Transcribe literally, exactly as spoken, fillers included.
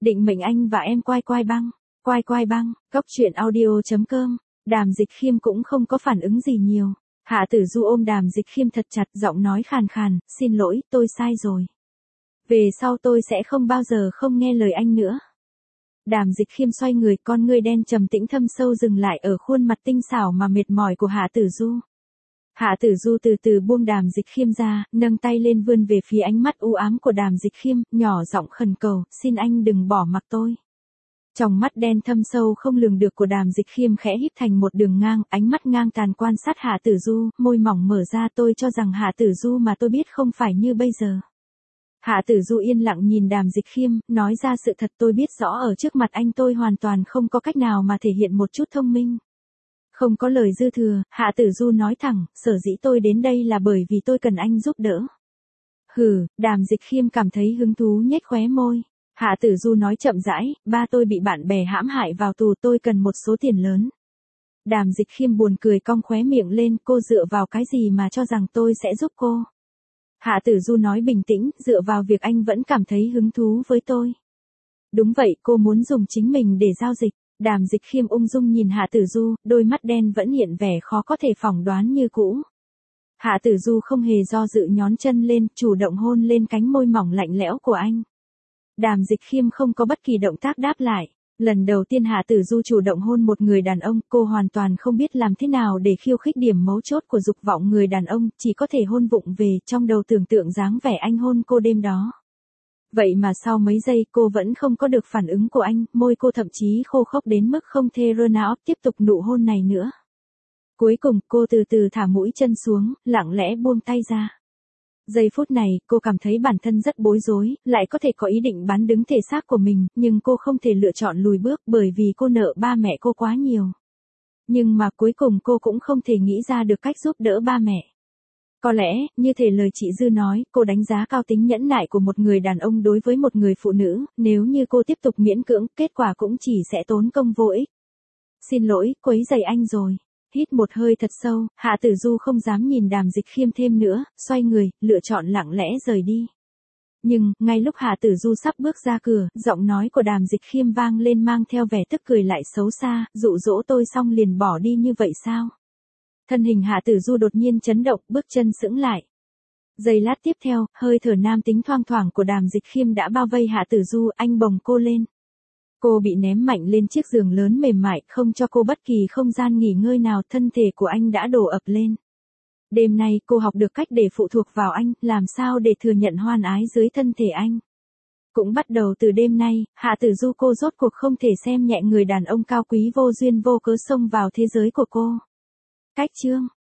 Định mệnh anh và em quai quai băng. Quai quai băng, góc truyện audio chấm com. Đàm Dịch Khiêm cũng không có phản ứng gì nhiều. Hạ Tử Du ôm Đàm Dịch Khiêm thật chặt, giọng nói khàn khàn, xin lỗi, tôi sai rồi. Về sau tôi sẽ không bao giờ không nghe lời anh nữa. Đàm Dịch Khiêm xoay người, con ngươi đen trầm tĩnh thâm sâu dừng lại ở khuôn mặt tinh xảo mà mệt mỏi của Hạ Tử Du. Hạ Tử Du từ từ buông Đàm Dịch Khiêm ra, nâng tay lên vươn về phía ánh mắt u ám của Đàm Dịch Khiêm, nhỏ giọng khẩn cầu, xin anh đừng bỏ mặc tôi. Trong mắt đen thâm sâu không lường được của Đàm Dịch Khiêm khẽ híp thành một đường ngang, ánh mắt ngang tàn quan sát Hạ Tử Du, môi mỏng mở ra, tôi cho rằng Hạ Tử Du mà tôi biết không phải như bây giờ. Hạ Tử Du yên lặng nhìn Đàm Dịch Khiêm, nói ra sự thật, tôi biết rõ ở trước mặt anh tôi hoàn toàn không có cách nào mà thể hiện một chút thông minh. Không có lời dư thừa, Hạ Tử Du nói thẳng, sở dĩ tôi đến đây là bởi vì tôi cần anh giúp đỡ. Hừ, Đàm Dịch Khiêm cảm thấy hứng thú nhếch khóe môi. Hạ Tử Du nói chậm rãi, ba tôi bị bạn bè hãm hại vào tù, tôi cần một số tiền lớn. Đàm Dịch Khiêm buồn cười cong khóe miệng lên, cô dựa vào cái gì mà cho rằng tôi sẽ giúp cô? Hạ Tử Du nói bình tĩnh, dựa vào việc anh vẫn cảm thấy hứng thú với tôi. Đúng vậy, cô muốn dùng chính mình để giao dịch. Đàm Dịch Khiêm ung dung nhìn Hạ Tử Du, đôi mắt đen vẫn hiện vẻ khó có thể phỏng đoán như cũ. Hạ Tử Du không hề do dự nhón chân lên, chủ động hôn lên cánh môi mỏng lạnh lẽo của anh. Đàm Dịch Khiêm không có bất kỳ động tác đáp lại. Lần đầu tiên Hạ Tử Du chủ động hôn một người đàn ông, cô hoàn toàn không biết làm thế nào để khiêu khích điểm mấu chốt của dục vọng người đàn ông, chỉ có thể hôn vụng về, trong đầu tưởng tượng dáng vẻ anh hôn cô đêm đó. Vậy mà sau mấy giây cô vẫn không có được phản ứng của anh, môi cô thậm chí khô khốc đến mức không thể rơ não tiếp tục nụ hôn này nữa. Cuối cùng cô từ từ thả mũi chân xuống, lặng lẽ buông tay ra. Giây phút này, cô cảm thấy bản thân rất bối rối, lại có thể có ý định bán đứng thể xác của mình, nhưng cô không thể lựa chọn lùi bước bởi vì cô nợ ba mẹ cô quá nhiều. Nhưng mà cuối cùng cô cũng không thể nghĩ ra được cách giúp đỡ ba mẹ. Có lẽ, như thể lời chị Dư nói, cô đánh giá cao tính nhẫn nại của một người đàn ông đối với một người phụ nữ, nếu như cô tiếp tục miễn cưỡng, kết quả cũng chỉ sẽ tốn công vô ích. Xin lỗi, quấy rầy anh rồi. Hít một hơi thật sâu, Hạ Tử Du không dám nhìn Đàm Dịch Khiêm thêm nữa, xoay người, lựa chọn lặng lẽ rời đi. Nhưng, ngay lúc Hạ Tử Du sắp bước ra cửa, giọng nói của Đàm Dịch Khiêm vang lên mang theo vẻ tức cười lại xấu xa, dụ dỗ tôi xong liền bỏ đi như vậy sao? Thân hình Hạ Tử Du đột nhiên chấn động, bước chân sững lại. Giây lát tiếp theo, hơi thở nam tính thoang thoảng của Đàm Dịch Khiêm đã bao vây Hạ Tử Du, anh bồng cô lên. Cô bị ném mạnh lên chiếc giường lớn mềm mại, không cho cô bất kỳ không gian nghỉ ngơi nào, thân thể của anh đã đổ ập lên. Đêm nay cô học được cách để phụ thuộc vào anh, làm sao để thừa nhận hoan ái dưới thân thể anh. Cũng bắt đầu từ đêm nay, Hạ Tử Du cô rốt cuộc không thể xem nhẹ người đàn ông cao quý vô duyên vô cớ xông vào thế giới của cô. Cách chương